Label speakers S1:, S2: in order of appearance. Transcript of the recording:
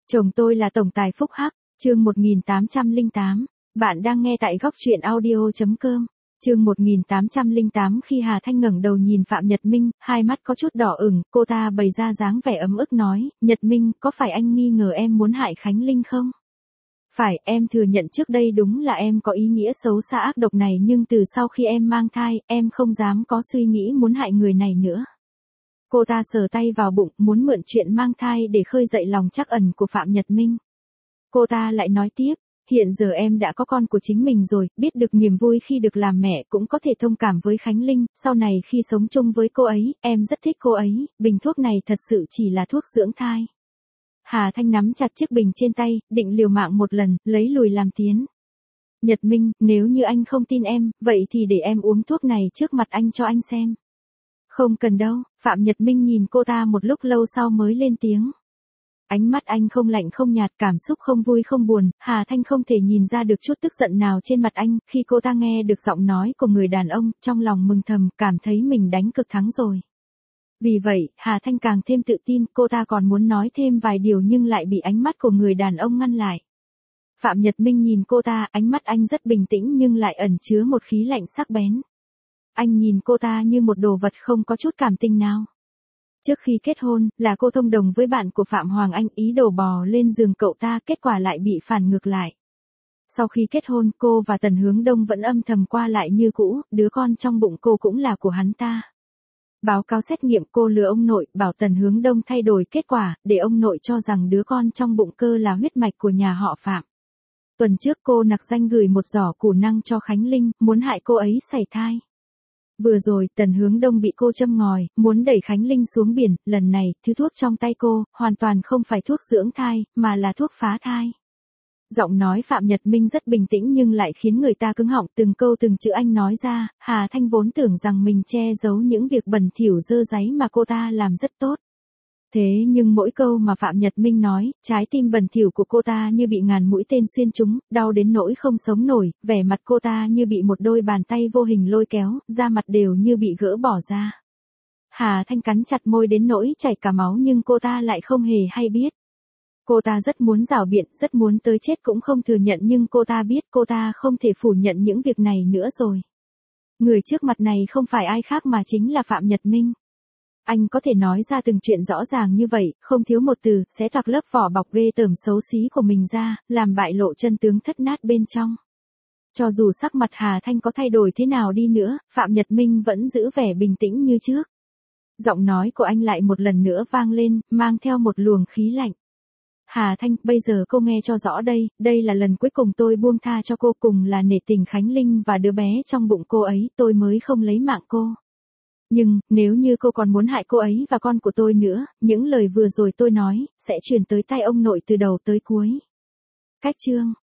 S1: Chồng tôi là tổng tài phúc hắc, chương 1808. Bạn đang nghe tại góc truyện audio.com. Chương 1808. Khi Hà Thanh ngẩng đầu nhìn Phạm Nhật Minh, hai mắt có chút đỏ ửng, cô ta bày ra dáng vẻ ấm ức nói, Nhật Minh, có phải anh nghi ngờ em muốn hại Khánh Linh không? Phải, em thừa nhận trước đây đúng là em có ý nghĩa xấu xa ác độc này, nhưng từ sau khi em mang thai, em không dám có suy nghĩ muốn hại người này nữa. Cô ta sờ tay vào bụng, muốn mượn chuyện mang thai để khơi dậy lòng trắc ẩn của Phạm Nhật Minh. Cô ta lại nói tiếp, hiện giờ em đã có con của chính mình rồi, biết được niềm vui khi được làm mẹ, cũng có thể thông cảm với Khánh Linh, sau này khi sống chung với cô ấy, em rất thích cô ấy, bình thuốc này thật sự chỉ là thuốc dưỡng thai. Hà Thanh nắm chặt chiếc bình trên tay, định liều mạng một lần, lấy lùi làm tiến. Nhật Minh, nếu như anh không tin em, vậy thì để em uống thuốc này trước mặt anh cho anh xem. Không cần đâu, Phạm Nhật Minh nhìn cô ta một lúc lâu sau mới lên tiếng. Ánh mắt anh không lạnh không nhạt, cảm xúc không vui không buồn, Hà Thanh không thể nhìn ra được chút tức giận nào trên mặt anh, khi cô ta nghe được giọng nói của người đàn ông, trong lòng mừng thầm, cảm thấy mình đánh cực thắng rồi. Vì vậy, Hà Thanh càng thêm tự tin, cô ta còn muốn nói thêm vài điều nhưng lại bị ánh mắt của người đàn ông ngăn lại. Phạm Nhật Minh nhìn cô ta, ánh mắt anh rất bình tĩnh nhưng lại ẩn chứa một khí lạnh sắc bén. Anh nhìn cô ta như một đồ vật không có chút cảm tình nào. Trước khi kết hôn, là cô thông đồng với bạn của Phạm Hoàng Anh, ý đồ bò lên giường cậu ta, kết quả lại bị phản ngược lại. Sau khi kết hôn, cô và Tần Hướng Đông vẫn âm thầm qua lại như cũ, đứa con trong bụng cô cũng là của hắn ta. Báo cáo xét nghiệm, cô lừa ông nội, bảo Tần Hướng Đông thay đổi kết quả, để ông nội cho rằng đứa con trong bụng cơ là huyết mạch của nhà họ Phạm. Tuần trước cô nặc danh gửi một giỏ củ năng cho Khánh Linh, muốn hại cô ấy sảy thai. Vừa rồi, Tần Hướng Đông bị cô châm ngòi, muốn đẩy Khánh Linh xuống biển, lần này, thứ thuốc trong tay cô, hoàn toàn không phải thuốc dưỡng thai, mà là thuốc phá thai. Giọng nói Phạm Nhật Minh rất bình tĩnh nhưng lại khiến người ta cứng họng, từng câu từng chữ anh nói ra, Hà Thanh vốn tưởng rằng mình che giấu những việc bẩn thỉu dơ dáy mà cô ta làm rất tốt. Thế nhưng mỗi câu mà Phạm Nhật Minh nói, trái tim bẩn thỉu của cô ta như bị ngàn mũi tên xuyên trúng, đau đến nỗi không sống nổi, vẻ mặt cô ta như bị một đôi bàn tay vô hình lôi kéo, da mặt đều như bị gỡ bỏ ra. Hà Thanh cắn chặt môi đến nỗi chảy cả máu nhưng cô ta lại không hề hay biết. Cô ta rất muốn giảo biện, rất muốn tới chết cũng không thừa nhận nhưng cô ta biết cô ta không thể phủ nhận những việc này nữa rồi. Người trước mặt này không phải ai khác mà chính là Phạm Nhật Minh. Anh có thể nói ra từng chuyện rõ ràng như vậy, không thiếu một từ, xé toạc lớp vỏ bọc ghê tởm xấu xí của mình ra, làm bại lộ chân tướng thất nát bên trong. Cho dù sắc mặt Hà Thanh có thay đổi thế nào đi nữa, Phạm Nhật Minh vẫn giữ vẻ bình tĩnh như trước. Giọng nói của anh lại một lần nữa vang lên, mang theo một luồng khí lạnh. Hà Thanh, bây giờ cô nghe cho rõ đây là lần cuối cùng tôi buông tha cho cô, cùng là nể tình Khánh Linh và đứa bé trong bụng cô ấy, tôi mới không lấy mạng cô. Nhưng, nếu như cô còn muốn hại cô ấy và con của tôi nữa, những lời vừa rồi tôi nói, sẽ truyền tới tai ông nội từ đầu tới cuối. Cách chương